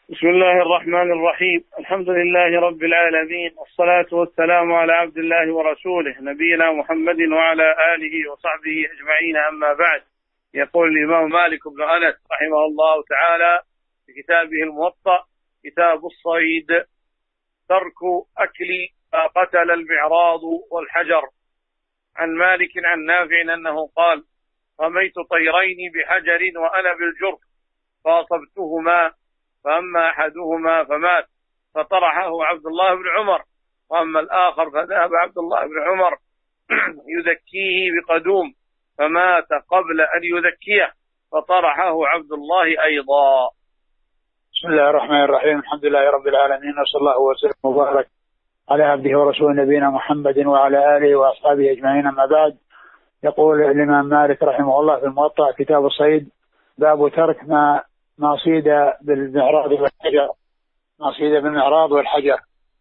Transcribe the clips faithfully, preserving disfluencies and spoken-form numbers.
بسم الله الرحمن الرحيم. الحمد لله رب العالمين، والصلاة والسلام على عبد الله ورسوله نبينا محمد وعلى آله وصحبه أجمعين، أما بعد. يقول الإمام مالك بن أنس رحمه الله تعالى في كتابه الموطأ كتاب الصيد: ترك أكل ما قتل المعراض والحجر. عن مالك عن نافع أنه قال: رميت طيرين بحجر وأنا بالجرف فأصبتهما، فأما أحدهما فمات فطرحه عبد الله بن عمر، وأما الآخر فذهب عبد الله بن عمر يذكيه بقدوم فمات قبل أن يذكيه فطرحه عبد الله أيضا. بسم الله الرحمن الرحيم. الحمد لله رب العالمين، وصلى الله وسلم وبارك على عبده ورسوله نبينا محمد وعلى آله وأصحابه أجمعين، أما بعد. يقول الإمام مالك رحمه الله في الموطأ كتاب الصيد: باب ترك ما ما صيد بالمعراض والحجر. ما صيد بالمعراض والحجر،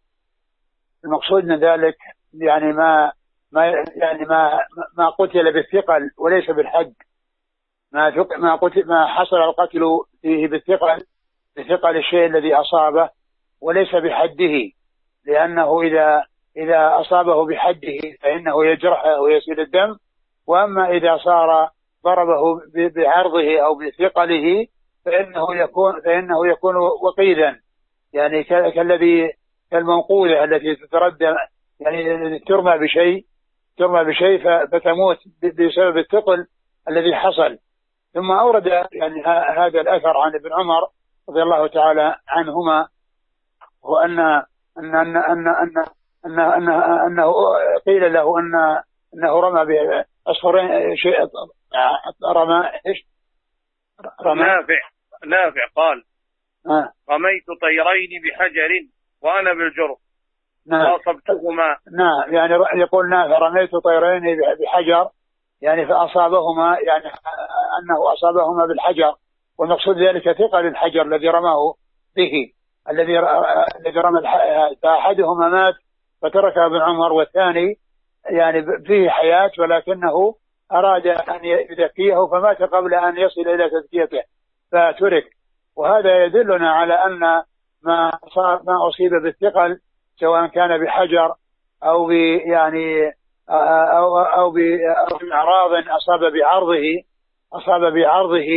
المقصود من ذلك يعني ما ما يعني ما ما قتل بالثقل وليس بالحد. ما ما قتل ما حصل القتل فيه بالثقل بثقل الشيء الذي أصابه وليس بحده، لأنه إذا إذا أصابه بحده فإنه يجرحه ويسيل الدم، وأما إذا صار ضربه بعرضه أو بثقله فإنه يكون فإنه يكون وقيدا، يعني كالذي كالمنقوذة التي تتردى، يعني ترمى بشيء ترمى بشيء فتموت بسبب الثقل الذي حصل. ثم أورد يعني هذا الأثر عن ابن عمر رضي الله تعالى عنهما، وأن أن أن أن أن أن أن أنه قيل له أن أنه رمى بعصفورين شيء رمى إيش؟ رمى نافع نافع قال: آه. رميت طيرين بحجر وأنا بالجرف فأصبتهما. نعم، يعني يقول نافع: رميت طيرين بحجر، يعني فأصابهما، يعني أنه أصابهما بالحجر، والمقصود ذلك ثقل الحجر الذي رماه به، الذي الذي رمى فأحدهما مات فتركه ابن عمر، والثاني يعني فيه حياة ولكنه أراد أن يذكيه فمات قبل أن يصل إلى تذكيته فترك. وهذا يدلنا على أن ما صار ما أصيب بالثقل سواء كان بحجر أو ب يعني أو أو بأعراض أصاب بعرضه أصاب بعرضه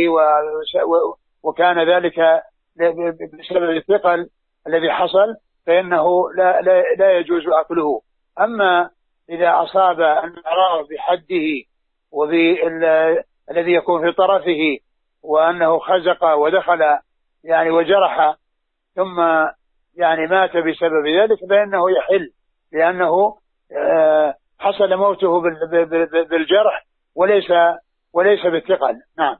وكان ذلك بسبب الثقل الذي حصل، فإنه لا لا, لا يجوز أكله. أما إذا أصاب الأعراض بحده وبالذي يكون في طرفه وأنه خزق ودخل يعني وجرح ثم يعني مات بسبب ذلك فإنه يحل، لأنه حصل موته بالجرح وليس وليس بالثقل. نعم.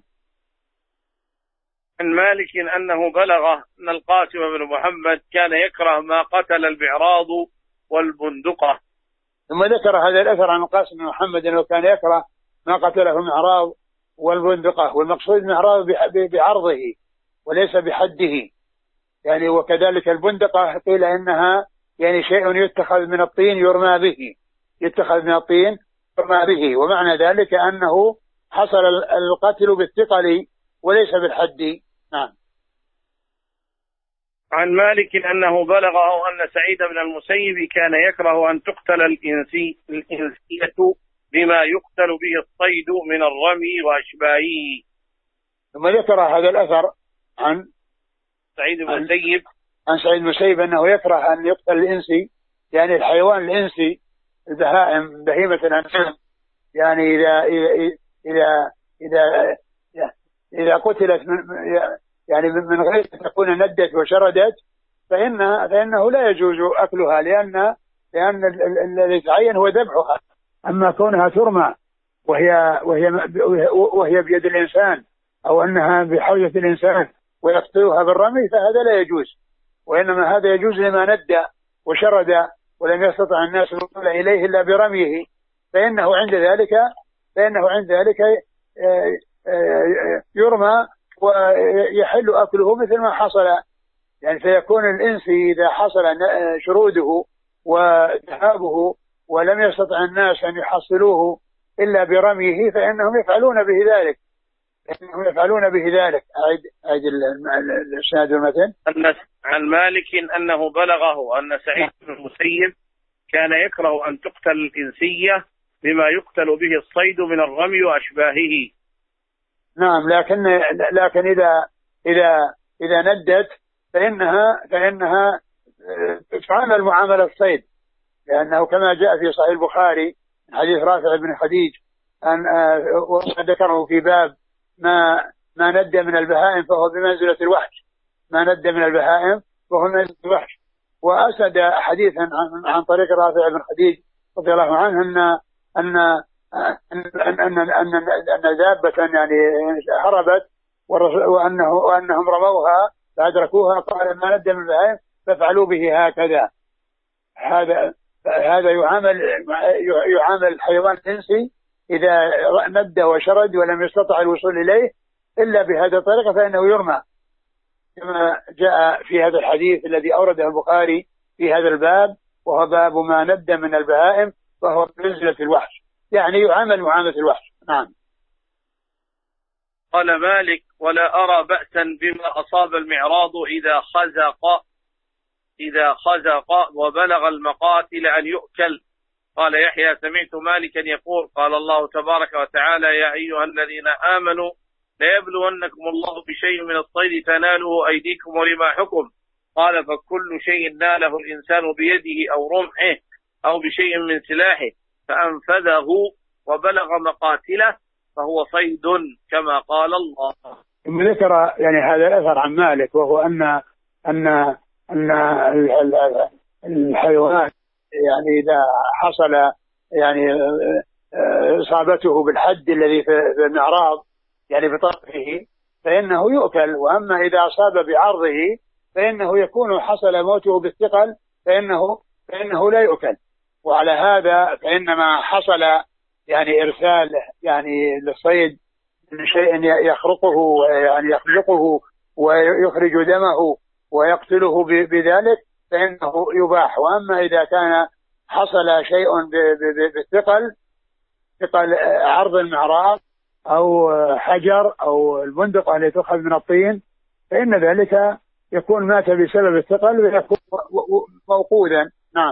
عن مالك أنه بلغ أن القاسم بن محمد كان يكره ما قتل البعراض والبندقة. ثم ذكر هذا الأثر عن القاسم بن محمد أنه كان يكره ما قتله المعراض والبندقة، والمقصود المعراض بعرضه وليس بحده، يعني وكذلك البندقة قيل إنها يعني شيء يتخذ من الطين يرمى به يتخذ من الطين يرمى به، ومعنى ذلك أنه حصل القتل بالثقل وليس بالحد. نعم. عن مالك أنه بلغه أن سعيد بن المسيب كان يكره أن تقتل الإنسي الإنسية بما يقتل به الصيد من الرمي وأشباهه. ثم ذكر هذا الأثر عن سعيد بن المسيب عن سعيد بن المسيب أنه يكره أن يقتل الإنسي، يعني الحيوان الإنسي، البهائم، بهيمة الأنعام، يعني إذا إذا إذا إذا, إذا قتلت من يعني من غير أن تكون ندت وشردت فإن فإنه لا يجوز أكلها، لأن لأن الذي يتعين هو ذبحها. أما كونها ترمى وهي وهي وهي بيد الإنسان أو أنها بحوزة الإنسان ويقتلها بالرمي فهذا لا يجوز، وإنما هذا يجوز لما ندى وشرد ولم يستطع الناس الوصول إليه إلا برميه، فإنه عند ذلك فإنه عند ذلك يرمى ويحل أكله مثل ما حصل، يعني فيكون الإنسي إذا حصل شروده وذهابه ولم يستطع الناس أن يحصلوه إلا برميه فإنهم يفعلون به ذلك، إنهم يفعلون به ذلك. أعيد أعيد الإسناد والمتن. عن مالك أنه بلغه أن سعيد بن المسيب كان يكره أن تقتل الإنسية بما يقتل به الصيد من الرمي وأشباهه. نعم، لكن لكن إذا إذا إذا ندت فإنها فإنها تعامل معاملة الصيد، لأنه كما جاء في صحيح البخاري حديث رافع بن خديج أن ذكره في باب ما ما ند من البهائم فهو بمنزلة الوحش، ما ند من البهائم فهو بمنزلة الوحش. وأسد حديثا عن, عن طريق رافع بن خديج رضي الله عنه أن أن أن أن أن, أن دابة يعني هربت وأنه وأنهم رموها فأدركوها، قال ما ند من البهائم فافعلوا به هكذا. هذا هذا يعامل يعامل الحيوان الإنسي إذا ند وشرد ولم يستطع الوصول إليه إلا بهذه الطريقة فإنه يرمى، كما جاء في هذا الحديث الذي أورده البخاري في هذا الباب، وهو باب ما ند من البهائم وهو بمنزلة الوحش، يعني يعامل معاملة الوحش. نعم. قال مالك: ولا أرى بأسا بما أصاب المعراض إذا خزق إذا خزق وبلغ المقاتل أن يؤكل. قال يحيى: سمعت مالكا يقول: قال الله تبارك وتعالى: يا أيها الذين آمنوا ليبلونكم الله بشيء من الصيد تناله أيديكم ورماحكم. قال: فكل شيء ناله الإنسان بيده أو رمحه أو بشيء من سلاحه فأنفذه وبلغ مقاتله فهو صيد كما قال الله. ثم ذكر يعني هذا الأثر عن مالك، وهو أن أن أن الحيوان يعني إذا حصل يعني إصابته بالحد الذي في المعراض يعني بطرفه فإنه يؤكل، وأما إذا أصاب بعرضه فإنه يكون حصل موته بالثقل فإنه فإنه لا يؤكل. وعلى هذا فإنما حصل يعني إرسال يعني للصيد من شيء يخرقه يعني يخلقه ويخرج دمه ويقتله بذلك فإنه يباح. وأما إذا كان حصل شيء بالثقل ثقل عرض المعراض أو حجر أو البندقة التي تؤخذ من الطين فإن ذلك يكون مات بسبب الثقل ويكون موقودا. نعم.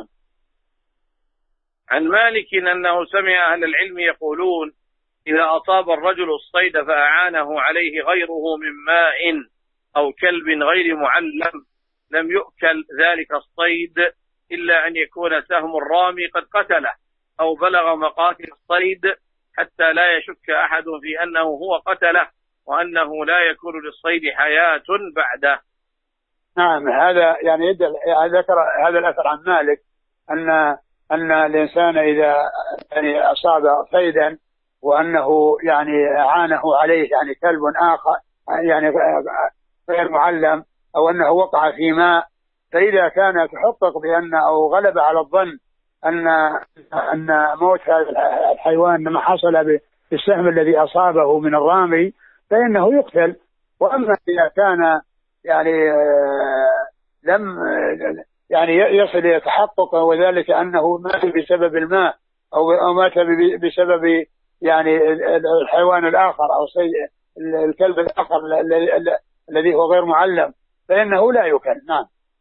عن مالك أنه سمع أهل العلم يقولون: إذا أصاب الرجل الصيد فأعانه عليه غيره من ماء أو كلب غير معلم لم يؤكل ذلك الصيد إلا أن يكون سهم الرامي قد قتله أو بلغ مقاتل الصيد حتى لا يشك أحد في أنه هو قتله وأنه لا يكون للصيد حياة بعده. نعم. هذا يعني ذكر هذا الأثر عن مالك أن أن الإنسان إذا يعني أصاب صيدا وأنه يعني أعانه عليه يعني كلب آخر يعني غير معلم أو أنه وقع في ماء، فإذا كان تحقق بأن أو غلب على الظن أن أن موت هذا الحيوان لما حصل بالسهم الذي أصابه من الرامي فإنه يقتل. وأما إذا كان يعني لم يعني يصل إلى تحقق وذلك أنه مات بسبب الماء أو مات بسبب يعني الحيوان الآخر أو الكلب الآخر الذي هو غير معلم فإنه لا يؤكل. نعم.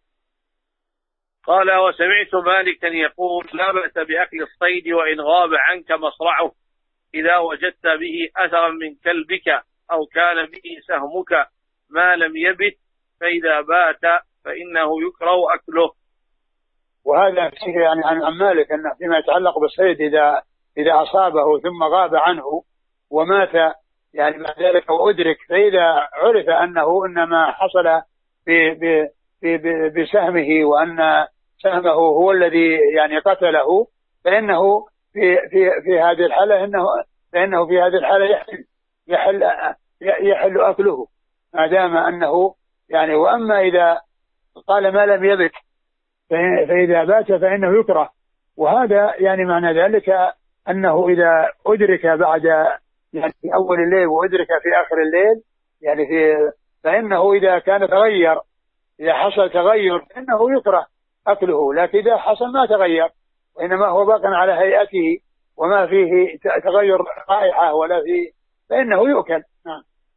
قال: وسمعت مالكا يقول: لا بأس بأكل الصيد وإن غاب عنك مصرعه إذا وجدت به أثرا من كلبك أو كان به سهمك ما لم يبت، فإذا بات فإنه يكره أكله. وهذا فيه يعني عن مالك أنه فيما يتعلق بالصيد إذا إذا أصابه ثم غاب عنه ومات يعني بعد ذلك وأدرك، فإذا عرف أنه إنما حصل ب بسهمه وأن سهمه هو الذي يعني قتله فإنه في في في هذه الحالة إنه فإنه في هذه الحالة يحل يحل يحل أكله ما دام أنه يعني. وأما إذا قال ما لم يبت فإذا بات فإنه يكره. وهذا يعني معنى ذلك أنه إذا أدرك بعد يعني في أول الليل وأدرك في آخر الليل يعني في فإنه إذا كان تغير إذا حصل تغير فإنه يكره أكله، لكن إذا حصل ما تغير وإنما هو باق على هيئته وما فيه تغير رائحة ولا فيه فإنه يؤكل. نعم.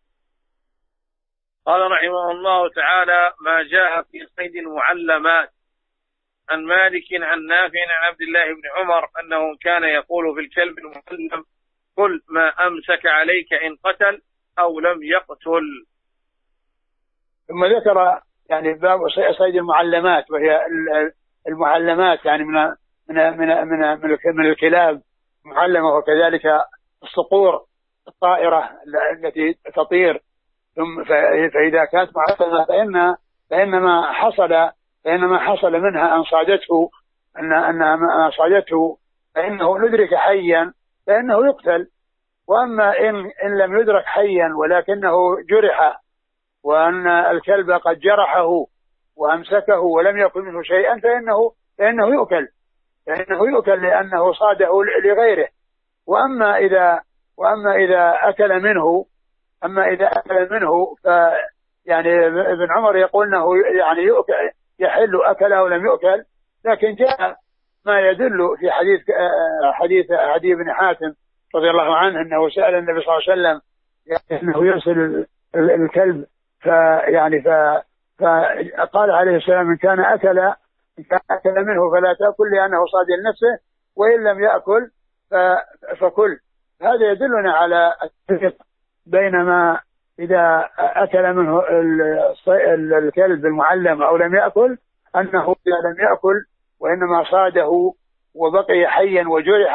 قال رحمه الله تعالى: ما جاء في صيد المعلمات. عن مالك عن نافع عن عبد الله بن عمر أنه كان يقول في الكلب المعلم: كل ما أمسك عليك إن قتل أو لم يقتل. ثم ذكر يعني باب صيد المعلمات، وهي المعلمات يعني من من من من, من الكلاب معلمة، وكذلك الصقور الطائرة التي تطير. ثم فإذا كانت معلمة فإن فإنما حصل فإنما حصل منها أن صادته أن أن صادته فإنه ندرك حيا فإنه يقتل. وأما إن إن لم يدرك حيا ولكنه جرح، وأن الكلب قد جرحه وأمسكه ولم يكن منه شيئا فإنه فإنه يؤكل فإنه يؤكل لأنه صاده لغيره. وأما إذا وأما إذا أكل منه أما إذا أكل منه ف يعني ابن عمر يقول أنه يعني يؤكل يحل أكله ولم يؤكل. لكن جاء ما يدل في حديث حديث عدي بن حاتم رضي الله عنه أنه سأل النبي صلى الله عليه وسلم يعني أنه يرسل الكلب فيعني فقال عليه السلام: إن كان أكل إن كان أكل منه فلا تأكل لأنه صاد لنفسه، وإن لم يأكل فكل. هذا يدلنا على التفريق بينما إذا أكل منه الكلب المعلم أو لم يأكل، أنه إذا لم يأكل وإنما صاده وبقي حيا وجرح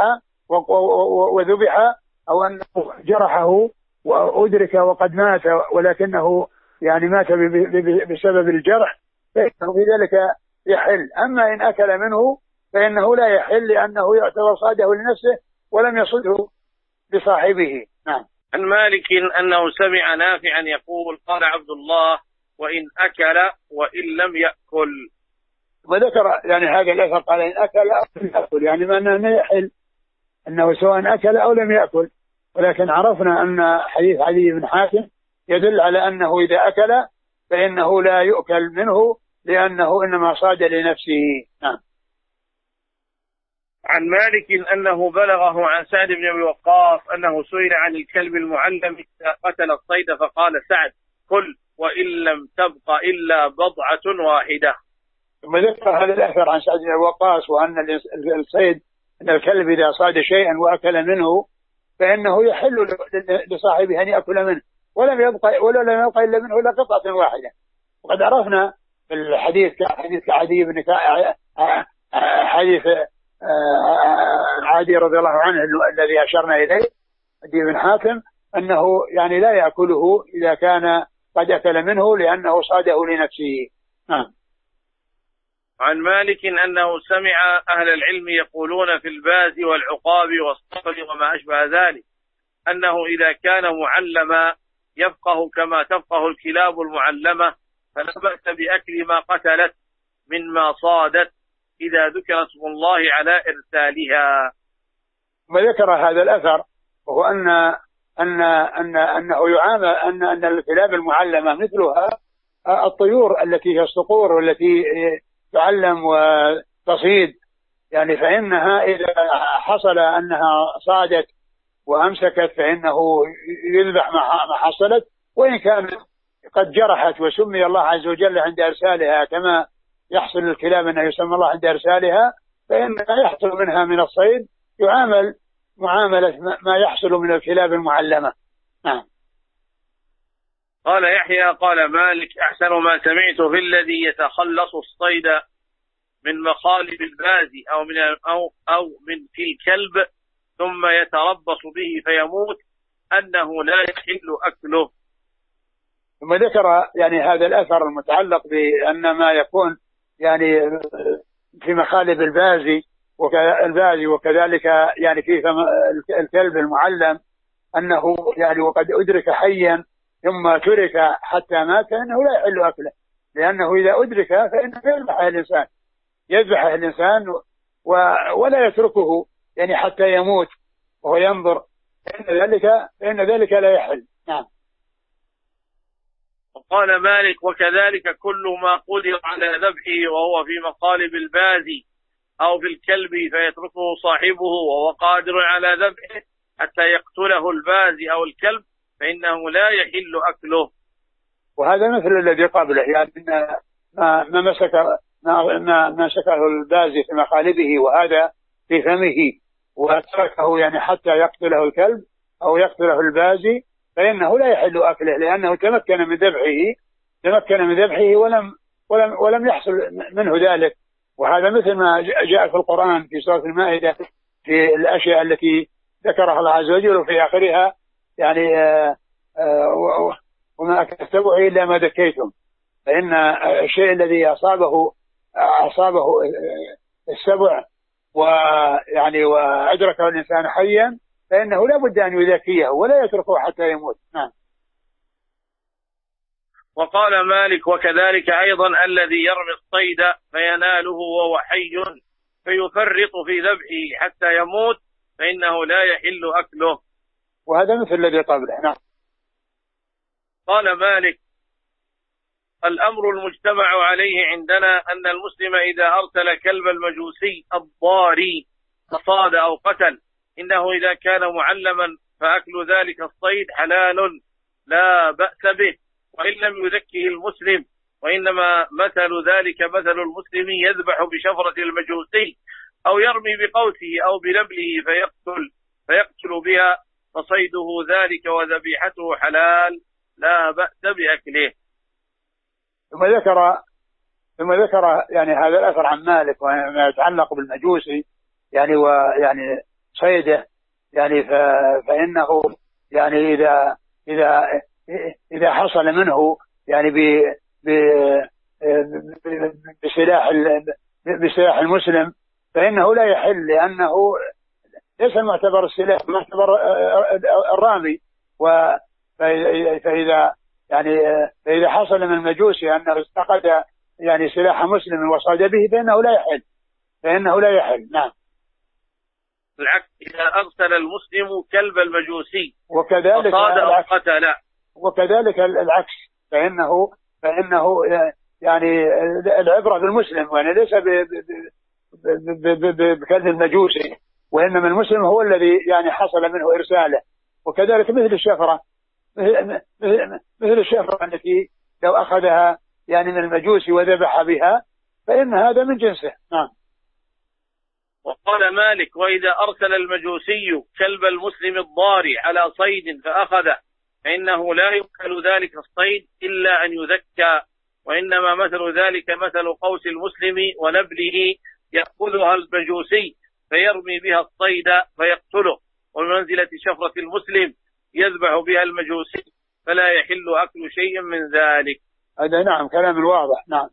وذبح، أو أنه جرحه وأدرك وقد مات ولكنه يعني مات بسبب الجرح، فإنه في ذلك يحل. أما إن أكل منه فإنه لا يحل لأنه يعتبر صاده لنفسه ولم يصده لصاحبه. نعم. عن مالك أنه سمع نافعا يقول: قال عبد الله: وإن أكل وإن لم يأكل. وذكر يعني هذا الأثر قال: إن أكل أو لم يأكل، يعني ما أنه يحل أنه سواء أكل أو لم يأكل. ولكن عرفنا أن حديث عدي بن حاتم يدل على أنه إذا أكل فإنه لا يؤكل منه لأنه إنما صاد لنفسه. نعم. عن مالك أنه بلغه عن سعد بن أبي وقاص أنه سئل عن الكلب المعلم إذا قتل الصيد فقال سعد: كل وإن لم تبق إلا بضعة واحدة. ثم ذكر هذا الأثر عن سعد بن أبي وقاص وأن الصيد أن الكلب إذا صاد شيئا وأكل منه فإنه يحل لصاحبه أن يأكل منه، ولم يبقى ولا لم يبقى إلا منه إلا قطعة واحدة. وقد عرفنا في الحديث حديث عدي بن حديث عدي رضي الله عنه الذي أشرنا إليه عدي بن حاتم أنه يعني لا يأكله إذا كان قد أكل منه لأنه صاده لنفسه. نعم. عن مالك أنه سمع أهل العلم يقولون في الباز والعقاب والصقر وما أشبه ذلك أنه إذا كان معلما يفقه كما تفقه الكلاب المعلمة فلا بأس بأكل ما قتلت مما صادت إذا ذكر اسم الله على إرسالها. وذكر هذا الأثر وهو أن أن أن أنه يعامل أن أن الكلاب المعلمة مثلها الطيور التي هي الصقور والتي تعلم وتصيد، يعني فإنها إذا حصل أنها صادت وأمسكت فإنه يذبح ما حصلت، وإن كانت قد جرحت وسمي الله عز وجل عند إرسالها كما يحصل الكلاب أنه يسمى الله عند إرسالها، فإنها يحصل منها من الصيد يعامل معاملة ما يحصل من الكلاب المعلمة. نعم. قال يحيى قال مالك: أحسن ما سمعت في الذي يتخلص الصيد من مخالب الباز أو من أو أو من في الكلب ثم يتربص به فيموت أنه لا يحل أكله. ثم ذكر يعني هذا الأثر المتعلق بأن ما يكون يعني في مخالب الباز والباز وكذلك يعني في الكلب المعلم أنه يعني وقد أدرك حيا ثم ترك حتى مات فإنه لا يحل أكله، لأنه إذا أدرك فإنه يذبحه الإنسان يذبحه الإنسان ولا يتركه يعني حتى يموت وهو ينظر، فإن ذلك فإن ذلك لا يحل. نعم. قال مالك: وكذلك كل ما قدر على ذبحه وهو في مقالب الباز أو في الكلب فيتركه صاحبه وهو قادر على ذبحه حتى يقتله الباز أو الكلب فإنه لا يحل أكله. وهذا مثل الذي قبله، يعني ما ما مسك ما ما مسكه البازي في مخالبه وهذا في فمه وتركه يعني حتى يقتله الكلب أو يقتله البازي، فإنه لا يحل أكله لأنه تمكن من ذبحه تمكن من ذبحه ولم ولم ولم يحصل منه ذلك. وهذا مثل ما جاء في القرآن في سورة المائدة في الأشياء التي ذكرها الله عز وجل وفي آخرها يعني آآ آآ وما أكل السبع إلا ما ذكيتم، فإن الشيء الذي أصابه أصابه السبع ويعني وأدركه الإنسان حيا فإنه لا بد أن يذكيه ولا يتركه حتى يموت. نعم. وقال مالك: وكذلك أيضا الذي يرمي الصيد فيناله وهو حي فيفرط في ذبحه حتى يموت فإنه لا يحل أكله. وهذا مثل الذي قبله. نعم. قال مالك: الأمر المجتمع عليه عندنا أن المسلم إذا أرسل كلب المجوسي الضاري فصاد أو قتل إنه إذا كان معلما فأكل ذلك الصيد حلال لا بأس به وإن لم يذكه المسلم، وإنما مثل ذلك مثل المسلم يذبح بشفرة المجوسي أو يرمي بقوسه أو بنبله فيقتل فيقتل بها فصيده ذلك وذبيحته حلال لا بأس بأكله. ثم ذكر ثم ذكر يعني هذا الأثر عن مالك وما يتعلق بالمجوسي يعني ويعني صيده يعني فإنه يعني إذا إذا إذا حصل منه يعني ب بسلاح بسلاح المسلم فإنه لا يحل لأنه ليس معتبر السلاح معتبر الرامي. فإذا يعني فإذا حصل من المجوسي أنه استقد يعني سلاح مسلم وصاد به فإنه لا يحل فإنه لا يحل. نعم. العكس إذا أرسل المسلم كلب المجوسي وكذلك وصاد أو قتل وكذلك العكس فإنه فإنه يعني العبرة بالمسلم يعني ليس بكلب المجوسي وإنما المسلم هو الذي يعني حصل منه إرساله. وكذلك مثل الشفرة مثل الشفرة التي لو أخذها يعني من المجوسي وذبح بها فإن هذا من جنسه. نعم. وقال مالك: وإذا أرسل المجوسي كلب المسلم الضاري على صيد فأخذه فإنه لا يؤكل ذلك الصيد إلا أن يذكى، وإنما مثل ذلك مثل قوس المسلم ونبله يأخذها المجوسي فيرمي بها الصيد فيقتله، ومنزلة شفرة المسلم يذبح بها المجوسي فلا يحل أكل شيء من ذلك. هذا نعم كلام واضح. نعم.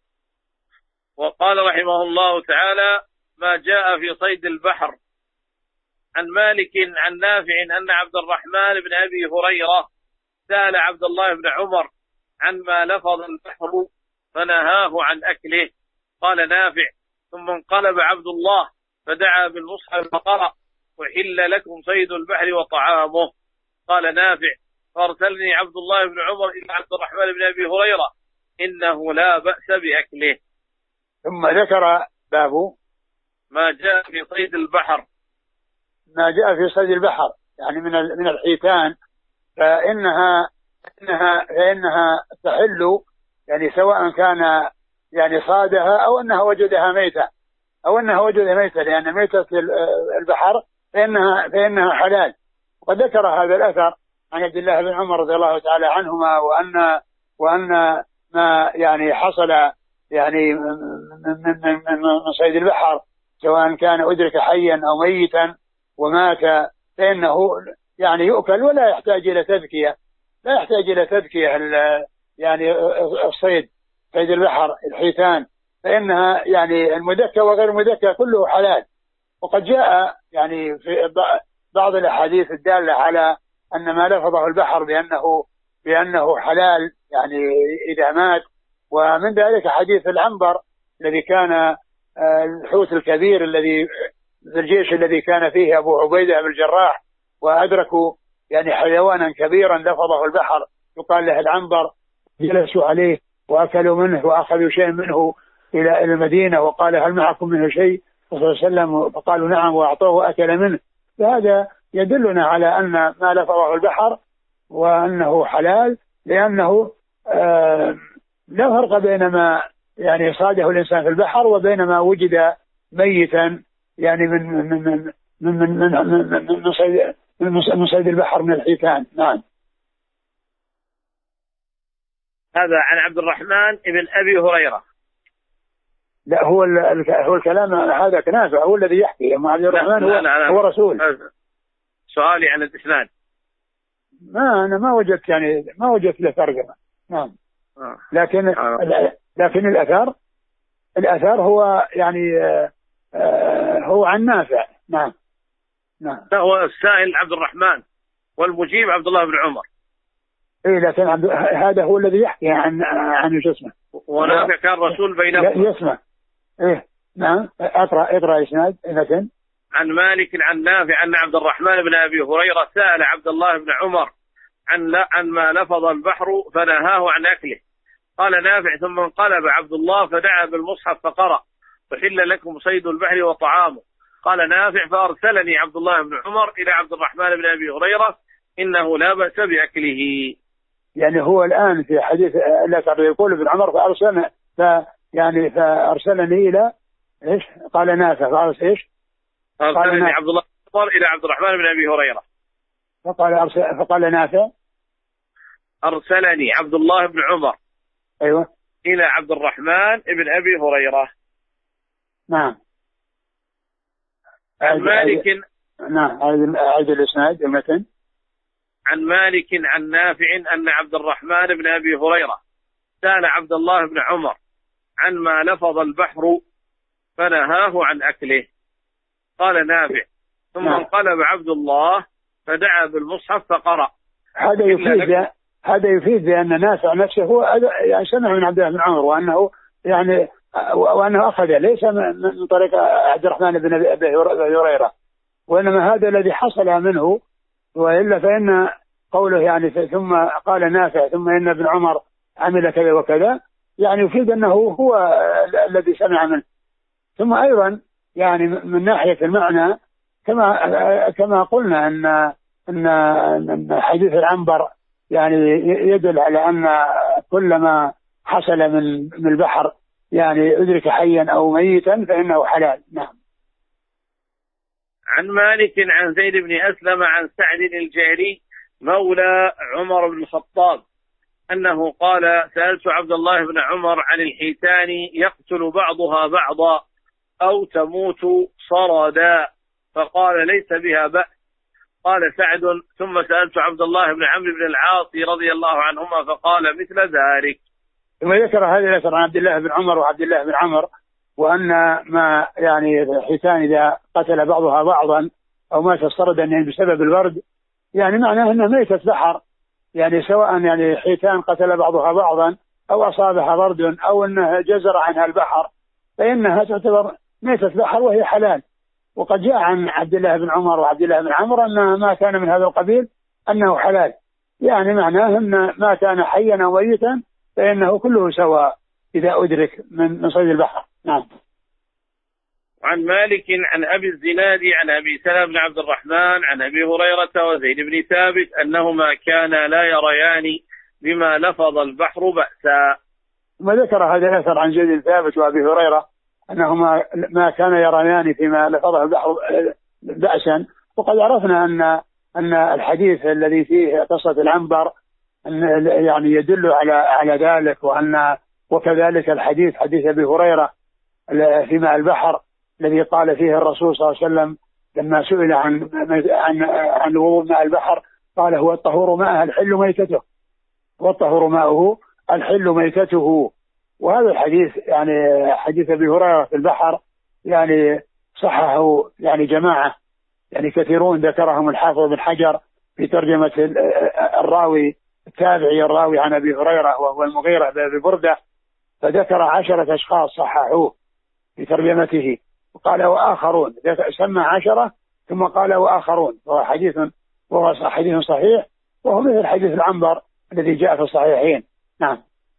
وقال رحمه الله تعالى: ما جاء في صيد البحر. عن مالك عن نافع أن عبد الرحمن بن أبي هريرة سأل عبد الله بن عمر عن ما لفظ البحر فنهاه عن أكله. قال نافع: ثم انقلب عبد الله فدعا بالمصحف فقرأ: وحل لكم صيد البحر وطعامه. قال نافع: فارسلني عبد الله بن عمر إلى عبد الرحمن بن أبي هريرة إنه لا بأس بأكله. ثم ذكر باب ما جاء في صيد البحر. ما جاء في صيد البحر يعني من من الحيتان فإنها إنها فإنها تحل يعني سواء كان يعني صادها أو أنها وجدها ميتة أو أنها وجدها ميتة لأن ميتة البحر فإنها فإنها حلال. وقد ذكر هذا الأثر عن عبد الله بن عمر رضي الله تعالى عنهما وأن وأن ما يعني حصل يعني من من من من صيد البحر سواء كان أدرك حيا أو ميتا ومات فإنه يعني يؤكل ولا يحتاج إلى تذكية لا يحتاج إلى تذكية يعني الصيد صيد البحر الحيتان فإنها يعني المذكى وغير المذكى كله حلال. وقد جاء يعني في بعض الأحاديث الدالة على أن ما لفظه البحر بأنه بأنه حلال يعني إذا مات، ومن ذلك حديث العنبر الذي كان الحوت الكبير الذي في الجيش الذي كان فيه أبو عبيدة بن الجراح وأدركوا يعني حيوانا كبيرا لفظه البحر يقال له العنبر، جلسوا عليه وأكلوا منه وأخذوا شيء منه إلى المدينة وقال: هل معكم منه شيء؟ صلى الله عليه وسلم فقالوا: نعم، وأعطوه وأكل منه. فهذا يدلنا على أن ما لفظه البحر وأنه حلال لأنه آه لا فرق بين ما يعني صاده الإنسان في البحر وبين ما وجد ميتا يعني من من من من من من من من صيد من صيد البحر من الحيتان. نعم. هذا عن عبد الرحمن ابن أبي هريرة. لا هو هو الكلام هذا نافع هو الذي يحكي، أما عبد الرحمن هو, لا لا لا هو رسول. سؤالي عن الإسناد. ما أنا ما وجدت يعني ما وجدت له ترجمة. نعم. لكن آه. لكن الأثر الأثر هو يعني آه هو عن نافع. نعم. نعم. هو السائل عبد الرحمن والمجيب عبد الله بن عمر. إيه لكن عبد... هذا هو الذي يحكي عن عن شو اسمه. ونافع كان رسول بينهم. يسمع. إيه نعم. أقرأ اقرأ إسناد لكن. عن مالك عن نافع أن عبد الرحمن بن أبي هريرة سأل عبد الله بن عمر عن لا عن ما لفظ البحر فنهاه عن أكله. قال نافع ثم انقلب عبد الله فدعا بالمصحف فقرأ أحل لكم صيد البحر وطعامه. قال نافع فأرسلني عبد الله بن عمر إلى عبد الرحمن بن أبي هريرة إنه لا بأس بأكله. يعني هو الآن في حديث الأثر يقول ابن عمر فأرسلنا ف يعني فأرسلني إلى إيش؟ قال نافع فأرسل إيش؟ أرسلني عبد الله بن عمر إلى عبد الرحمن بن أبي هريرة. فقال أرسل فقال نافع أرسلني عبد الله بن عمر أيوة إلى عبد الرحمن بن أبي هريرة. نعم. عن مالك. نعم. هذا الإسناد المتن. عن مالك عن نافع أن عبد الرحمن بن أبي هريرة سأل عبد الله بن عمر عن ما لفظ البحر فنهاه عن أكله. قال نافع ثم نعم. انقلب عبد الله فدعا بالمصحف فقرأ. هذا يفيد هذا يفيد بأن نافع نفسه هو يعني سمع من عبد الله بن عمر وأنه يعني وأنه أخذ ليس من طريق عبد الرحمن بن أبي هريرة، وإنما هذا الذي حصل منه. وإلا فإن قوله يعني ثم قال نافع ثم إن ابن عمر عمل كذا وكذا يعني يفيد أنه هو الذي سمع منه. ثم أيضا يعني من ناحية المعنى كما كما قلنا أن أن أن حديث العنبر يعني يدل على أن كل ما حصل من من البحر يعني أدرك حيا أو ميتا فإنه حلال. نعم. عن مالك عن زيد بن أسلم عن سعد الجاري مولى عمر بن الخطاب أنه قال سألت عبد الله بن عمر عن الحيتان يقتل بعضها بعضا أو تموت صردا فقال ليس بها بأس. قال سعد ثم سألت عبد الله بن عمرو بن العاص رضي الله عنهما فقال مثل ذلك. ثم ذكر هذا الأثر عن عبد الله بن عمر وعبد الله بن عمر وأن ما يعني الحيتان إذا قتل بعضها بعضا أو مات صردا يعني بسبب البرد يعني معناه أنه ميتة بحر، يعني سواء يعني حيتان قتل بعضها بعضا أو أصابها برد أو أنها جزر عنها البحر فإنها تعتبر ميتة بحر وهي حلال. وقد جاء عن عبد الله بن عمر وعبد الله بن عمرو أن ما كان من هذا القبيل أنه حلال، يعني معناه أن ما كان حيا أو ميتا فإنه كله سواء إذا أدرك من من صيد البحر. نعم. عن مالك عن أبي الزناد عن أبي سلمة بن عبد الرحمن عن أبي هريرة وزيد بن ثابت أنهما كانا لا يريان بما لفظ البحر بأسا. ثم ذكر هذا الأثر عن زيد بن ثابت وأبي هريرة أنهما ما كان يريان فيما لفظه البحر بأسا. وقد عرفنا أن أن الحديث الذي فيه قصة العنبر أن يعني يدل على على ذلك، وأن وكذلك الحديث حديث أبي هريرة في ماء البحر الذي قال فيه الرسول صلى الله عليه وسلم لما سئل عن عن عن وضوء ماء البحر قال هو الطهور ماءه الحل ميتته، والطهور ماءه الحل ميتته. وهذا الحديث يعني حديث أبي هريرة في البحر يعني صححه يعني جماعة يعني كثيرون، ذكرهم الحافظ بن حجر في ترجمة الراوي التابعي الراوي عن أبي هريرة وهو المغيرة ببردة، فذكر عشرة أشخاص صححوه في ترجمته وقال وآخرون، سمى عشرة ثم قال وآخرون، وهو حديث وهو حديث صحيح وهو مثل حديث العنبر الذي جاء في الصحيحين. نعم.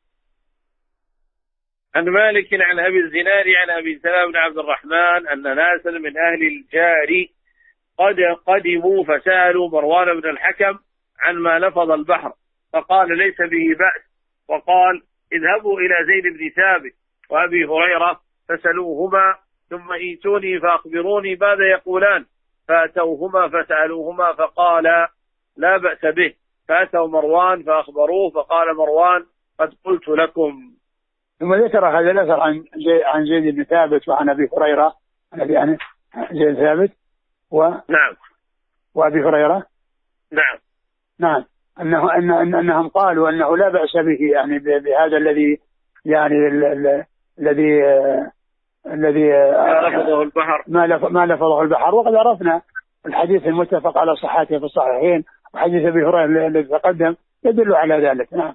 عن مالك عن أبي الزناد عن أبي سلمة بن عبد الرحمن أن ناسا من أهل الجار قد قدموا فسألوا مروان بن الحكم عن ما لفظ البحر فقال ليس به بأس، وقال اذهبوا إلى زيد بن ثابت وأبي هريرة فسألوهما ثم ائتوني فأخبروني ماذا يقولان، فأتوهما فسألوهما فقال لا بأس به، فأتوا مروان فأخبروه فقال مروان قد قلت لكم. ثم ذكر هذا الأثر عن عن زيد بن ثابت وعن أبي هريرة عن أبي زيد بن ثابت و نعم وأبي هريرة نعم نعم أنه أن أنهم قالوا أنه لا بأس به، يعني بهذا الذي يعني الذي الذي لفظه البحر ما ما لفظه البحر. وقد عرفنا الحديث المتفق على صحته في الصحيحين وحديث أبي هريرة الذي تقدم يدل على ذلك. نعم.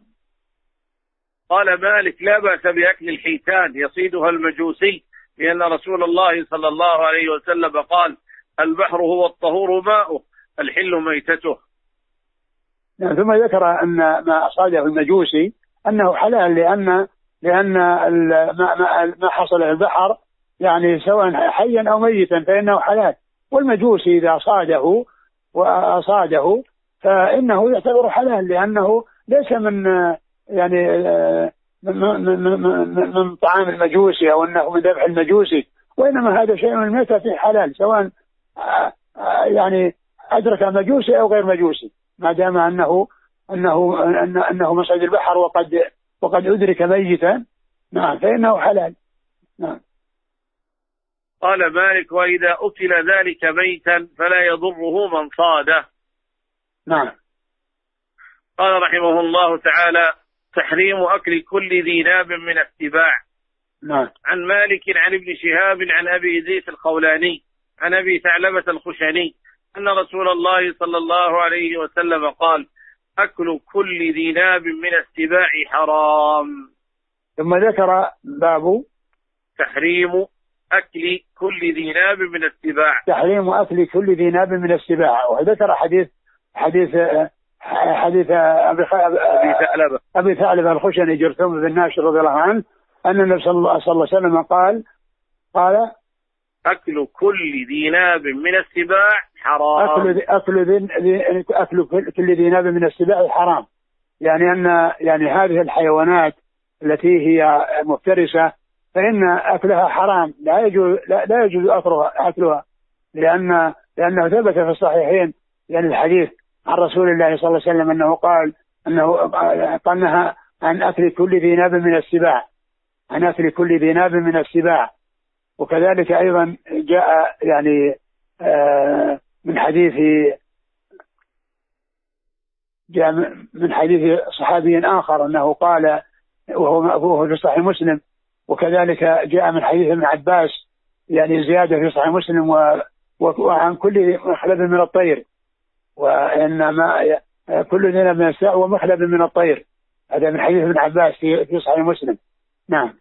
قال مالك لا بأس بأكل الحيتان يصيدها المجوسي، لأن رسول الله صلى الله عليه وسلم قال البحر هو الطهور ماؤه الحل ميتته. نعم. ثم ذكر أن ما أصاده المجوسي أنه حلال، لأن لأن ما ما حصل البحر يعني سواء حيا أو ميتا فإنه حلال، والمجوسي إذا صاده وأصاده فإنه يعتبر حلال، لأنه ليس من يعني من, من, من, من طعام المجوسي أو أنه من ذبح المجوسي، وإنما هذا شيء من الميتة في حلال سواء يعني أدرك مجوسي أو غير مجوسي، ما دام أنه أنه أنه, أنه مصعد البحر وقد وقد أدرك ميتا نعم فإنه حلال. نعم. قال مالك وإذا أكل ذلك ميتا فلا يضره من صاده. نعم. قال رحمه الله تعالى تحريم أكل كل ذي ناب من السباع. نعم. عن مالك عن ابن شهاب عن أبي إدريس الخولاني عن أبي ثعلبة الخشني أن رسول الله صلى الله عليه وسلم قال أكل كل ذي ناب من السباع حرام. ثم ذكر باب تحريم أكل كل ذي ناب من السباع. تحريم أكل كل ذي ناب من السباع. وذكر حديث حديث حديث أبي ثعلبة أبي ثعلبة الخشني جرثوم بن ناشر رضي الله عنه أن النبي صلى الله عليه وسلم قال قال أكل كل ذي ناب من السباع حرام. أكل أكل ذي أكل كل ذي ناب من السباع حرام، يعني أن يعني هذه الحيوانات التي هي مفترسة فإن أكلها حرام، لا يجوز لا, لا يجوز أكلها أكلها لأن لأنه ثبت في الصحيحين يعني الحديث عن رسول الله صلى الله عليه وسلم أنه قال أنه قالها عن أكل كل ذي ناب من السباع عن أكل كل ذي ناب من السباع. وكذلك أيضا جاء يعني من حديث جاء من حديث صحابي آخر أنه قال وهو في صحيح مسلم، وكذلك جاء من حديث ابن عباس يعني زيادة في صحيح مسلم وعن كل مخلب من الطير، وإنما كل ذي ناب من السباع ومخلب من الطير، هذا من حديث ابن عباس في في صحيح مسلم. نعم.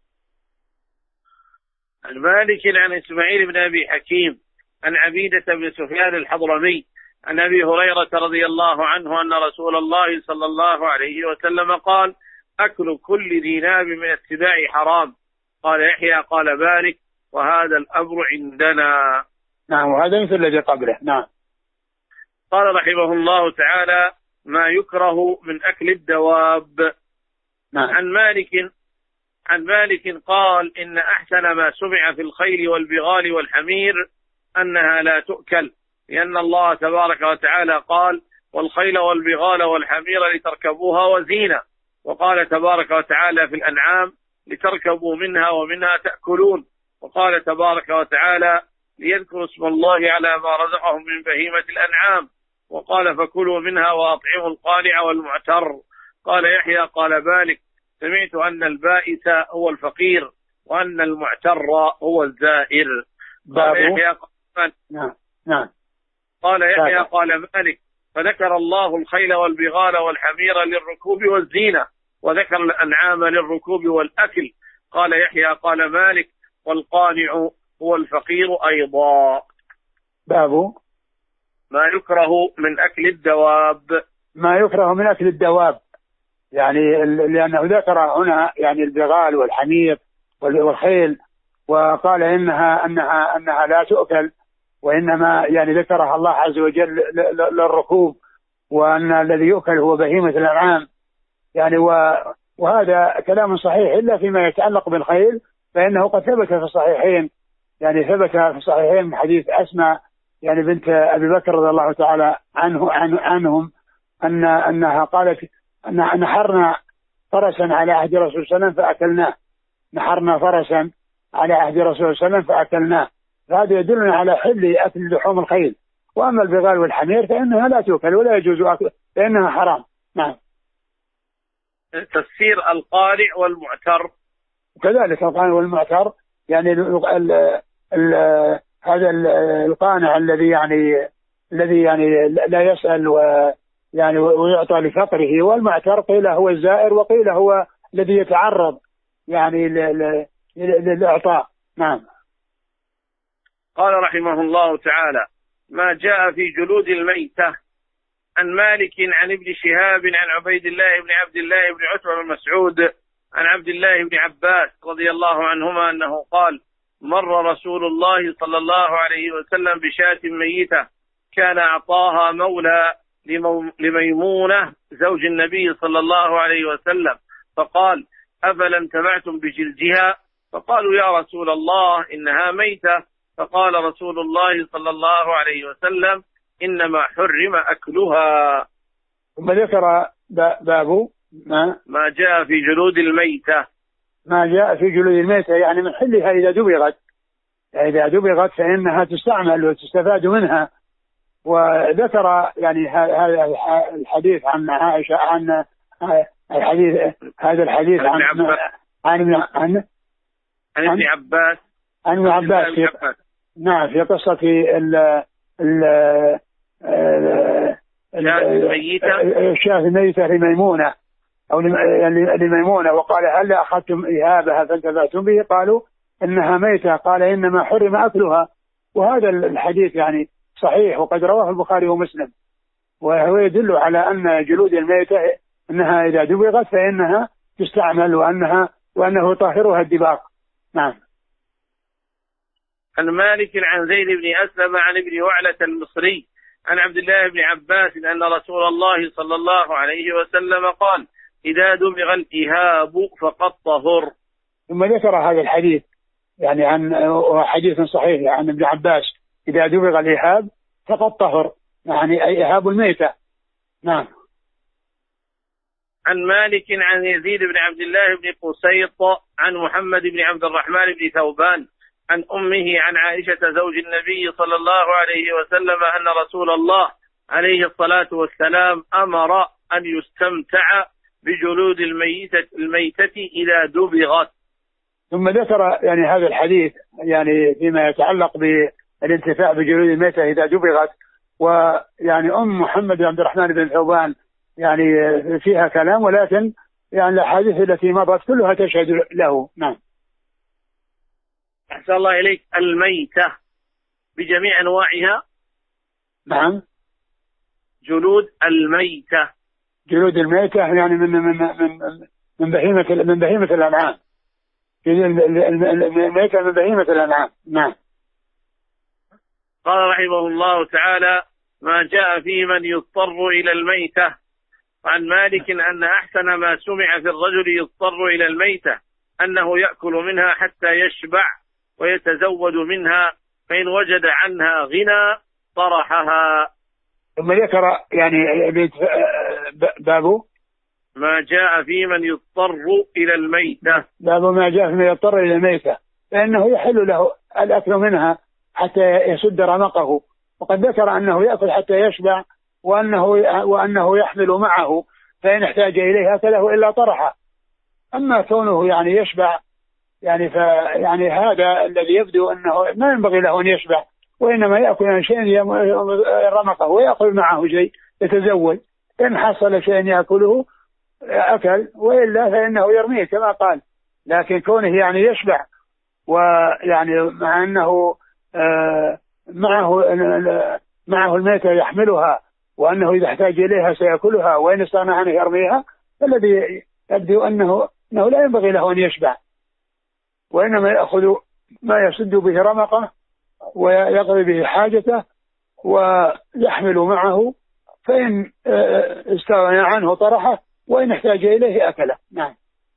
عن مالك عن إسماعيل بن أبي حكيم عن عبيدة بن سفيان الحضرمي عن أبي هريرة رضي الله عنه أن رسول الله صلى الله عليه وسلم قال أكل كل ذي ناب من السباع حرام. قال يحيى قال مالك وهذا الأمر عندنا. نعم. وهذا مثل الذي قبله. نعم. قال رحمه الله تعالى ما يكره من أكل الدواب. نعم. عن مالك عن مالك قال إن أحسن ما سمع في الخيل والبغال والحمير أنها لا تؤكل، لأن الله تبارك وتعالى قال والخيل والبغال والحمير لتركبوها وزينة، وقال تبارك وتعالى في الأنعام لتركبوا منها ومنها تأكلون، وقال تبارك وتعالى ليذكروا اسم الله على ما رزقهم من بهيمة الأنعام، وقال فكلوا منها وأطعموا القانع والمعتر. قال يحيى قال مالك سمعت أن البائس هو الفقير وأن المعتر هو الزائر. قال يحيى قال نعم نعم قال يحيى قال مالك فذكر الله الخيل والبغال والحمير للركوب والزينة، وذكر الأنعام للركوب والأكل. قال يحيى قال مالك والقانع هو الفقير أيضا. باب ما يكره من أكل الدواب. ما يكره من أكل الدواب، يعني لأنه ذكر هنا يعني البغال والحمير والخيل، وقال إنها أنها أنها لا تؤكل، وإنما يعني ذكرها الله عز وجل للركوب، وأن الذي يؤكل هو بهيمة الأنعام، يعني وهذا كلام صحيح إلا فيما يتعلق بالخيل، فإنه قد ثبت في الصحيحين، يعني ثبت في الصحيحين من حديث أسماء يعني بنت أبي بكر رضي الله تعالى عنه عن عنهم أن أنها قالت أن نحرنا فرسا على عهد رسول الله صلى الله عليه وسلم فأكلناه، نحرنا فرسا على عهد رسول الله صلى الله عليه وسلم فأكلناه. هذا يدلنا على حل أكل لحوم الخيل. وأما البغال والحمير فإنها لا تؤكل ولا يجوز أكل فإنها حرام. نعم. تفسير القارع والمعتر وكذلك القانع والمعتر، يعني ال ال ال هذا القانع الذي يعني الذي يعني لا يسأل ويعني ويعطى لفقره، والمعتر قيل هو الزائر وقيل هو الذي يتعرض يعني للإعطاء. نعم. قال رحمه الله تعالى: ما جاء في جلود الميتة. عن مالك عن ابن شهاب عن عبيد الله بن عبد الله بن عتبة بن مسعود عن عبد الله بن عباس رضي الله عنهما أنه قال: مر رسول الله صلى الله عليه وسلم بشاة ميتة كان أعطاها مولى لميمونة زوج النبي صلى الله عليه وسلم، فقال: أفلا انتفعتم بجلدها؟ فقالوا: يا رسول الله إنها ميتة. فقال رسول الله صلى الله عليه وسلم: إنما حرم أكلها. ثم ذكر باب ما, ما جاء في جلود الميتة. ما جاء في جلود الميتة يعني من حلها إذا دبغت، إذا دبغت فإنها تستعمل وتستفاد منها. وذكر يعني هذا الحديث عن عائشة عن الحديث هذا الحديث عن عن عن عن ابن عباس عن ابن عباس في نعم في قصة ال ال الشاة الميتة لميمونة أو لميمونة، وقال: هل أخذتم إهابها فانتفعتم به؟ قالوا: إنها ميتة. قال: إنما حرم أكلها. وهذا الحديث يعني صحيح وقد رواه البخاري ومسلم، وهو يدل على أن جلود الميتة أنها إذا دبغت فإنها تستعمل وأنها وأنه طاهرها الدباغ. نعم. عن مالك عن زيد بن أسلم عن ابن وعلة المصري عن عبد الله بن عباس أن رسول الله صلى الله عليه وسلم قال: إذا دبغ الإهاب فقد طهر. ثم ذكر هذا الحديث يعني عن حديث صحيح عن ابن عباس: إذا دبغ الإهاب فقد طهر، يعني أي إهاب الميتة. نعم. عن مالك عن يزيد بن عبد الله بن قسيط عن محمد بن عبد الرحمن بن ثوبان عن أمه عن عائشة زوج النبي صلى الله عليه وسلم أن رسول الله عليه الصلاة والسلام أمر أن يستمتع بجلود الميتة, الميتة إذا دبغت. ثم ذكر يعني هذا الحديث يعني فيما يتعلق بالانتفاع بجلود الميتة إذا دبغت. ويعني أم محمد بن عبد الرحمن بن ثوبان يعني فيها كلام، ولكن يعني الأحاديث التي مضت كلها تشهد له. نعم. أحسن الله إليك. الميتة بجميع أنواعها. نعم. جلود الميتة. جلود الميتة يعني من من من من بهيمة من بهيمة الأنعام. الميتة من بهيمة الأنعام. نعم. قال رحمه الله تعالى: ما جاء في من يضطر إلى الميتة. عن مالك أن أحسن ما سمع في الرجل يضطر إلى الميتة أنه يأكل منها حتى يشبع ويتزود منها، فإن وجد عنها غنى طرحها. ثم ذكر يعني باب ما جاء في من يضطر إلى الميتة. باب ما جاء في من يضطر إلى الميتة، فإنه يحل له الأكل منها حتى يسد رمقه. وقد ذكر أنه يأكل حتى يشبع، وأنه وأنه يحمل معه فإن احتاج إليها فله إلا طرحه. أما كونه يعني يشبع يعني فيعني هذا الذي يبدو أنه ما ينبغي له أن يشبع، وإنما يأكل شيء رمقه ويأكل معه شيء يتزود. إن حصل شيء يأكله أكل، وإلا فإنه يرميه كما قال. لكن كونه يعني يشبع ويعني مع أنه معه معه الميتة يحملها، وأنه إذا احتاج إليها سيأكلها، وإن استغنى عنه يرميها، فالذي يبدو أنه أنه لا ينبغي له أن يشبع، وإنما يأخذ ما يسد به رمقه ويقضي به حاجته ويحمل معه، فإن استغنى عنه طرحه وإن احتاج إليه أكله. نعم.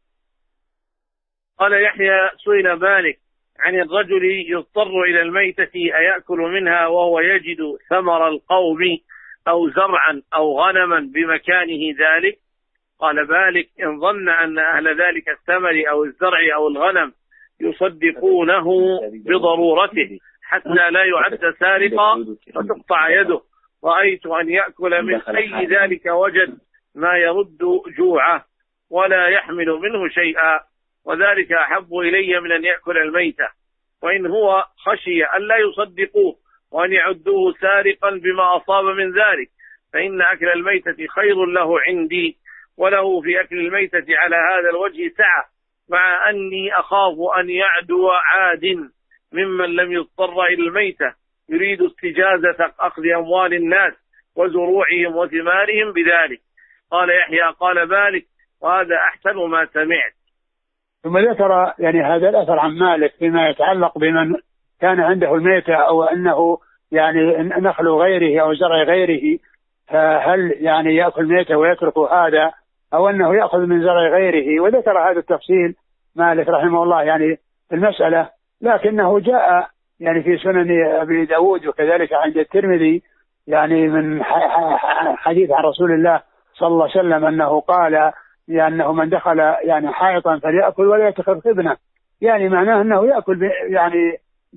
قال يحيى سئل مالك عن الرجل يضطر إلى الميتة أيأكل منها وهو يجد ثمر القوم أو زرعا أو غنما بمكانه ذلك؟ قال مالك إن ظن أن أهل ذلك الثمر أو الزرع أو الغنم يصدقونه بضرورته حتى لا يعد سارقا فتقطع يده، رأيت أن يأكل من أي ذلك وجد ما يرد جوعه ولا يحمل منه شيئا، وذلك أحب إلي من أن يأكل الميتة، وإن هو خشي أن لا يصدقوه وأن يعدوه سارقا بما أصاب من ذلك، فإن أكل الميتة خير له عندي، وله في أكل الميتة على هذا الوجه سعة، مع أني أخاف أن يعدو عاد ممن لم يضطر إلى الميتة يريد استجازة أخذ أموال الناس وزروعهم وثمارهم بذلك. قال يحيى قال مالك وهذا أحسن ما سمعت. ثم ذكر يعني هذا الأثر عن مالك فيما يتعلق بمن كان عنده الميتة أو أنه يعني نخل غيره أو زرع غيره، فهل يعني يأكل ميتة ويترك هذا أو أنه يأخذ من زرع غيره، وذكر هذا التفصيل مالك رحمه الله يعني في المسألة، لكنه جاء يعني في سنن أبي داود وكذلك عند الترمذي يعني من حديث عن رسول الله صلى الله عليه وسلم أنه قال لأنه من دخل يعني حائطا فليأكل ولا يتخذ خبنة، يعني معناه أنه يأكل يعني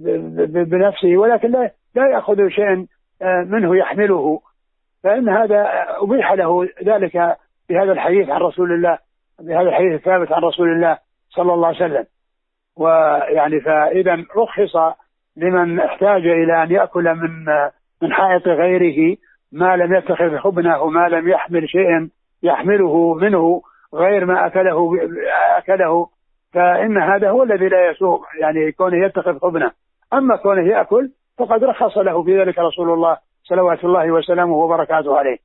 بنفسه ولكن لا لا يأخذ شيئا منه يحمله، فإن هذا أبيح له ذلك بهذا الحديث عن رسول الله، بهذا الحديث الثابت عن رسول الله صلى الله عليه وسلم. ويعني فإذا رخص لمن احتاج إلى أن يأكل من من حائط غيره ما لم يتخذ خبنه وما لم يحمل شيئا يحمله منه غير ما أكله أكله فإن هذا هو الذي لا يسوغ، يعني كونه يتخذ خبنه. أما كونه يأكل فقد رخص له بذلك رسول الله صلوات الله وسلامه وبركاته عليه.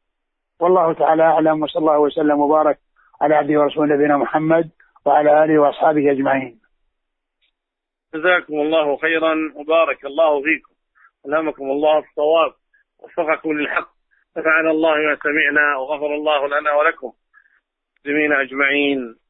والله تعالى أعلم، وصلى الله وسلم وبارك على عبده ورسوله نبينا محمد وعلى آله وأصحابه أجمعين. جزاكم الله خيرا وبارك الله فيكم، ألهمكم الله الصواب ووفقكم للحق، نفعنا الله ما سمعنا وغفر الله لنا ولكم مسلمين أجمعين.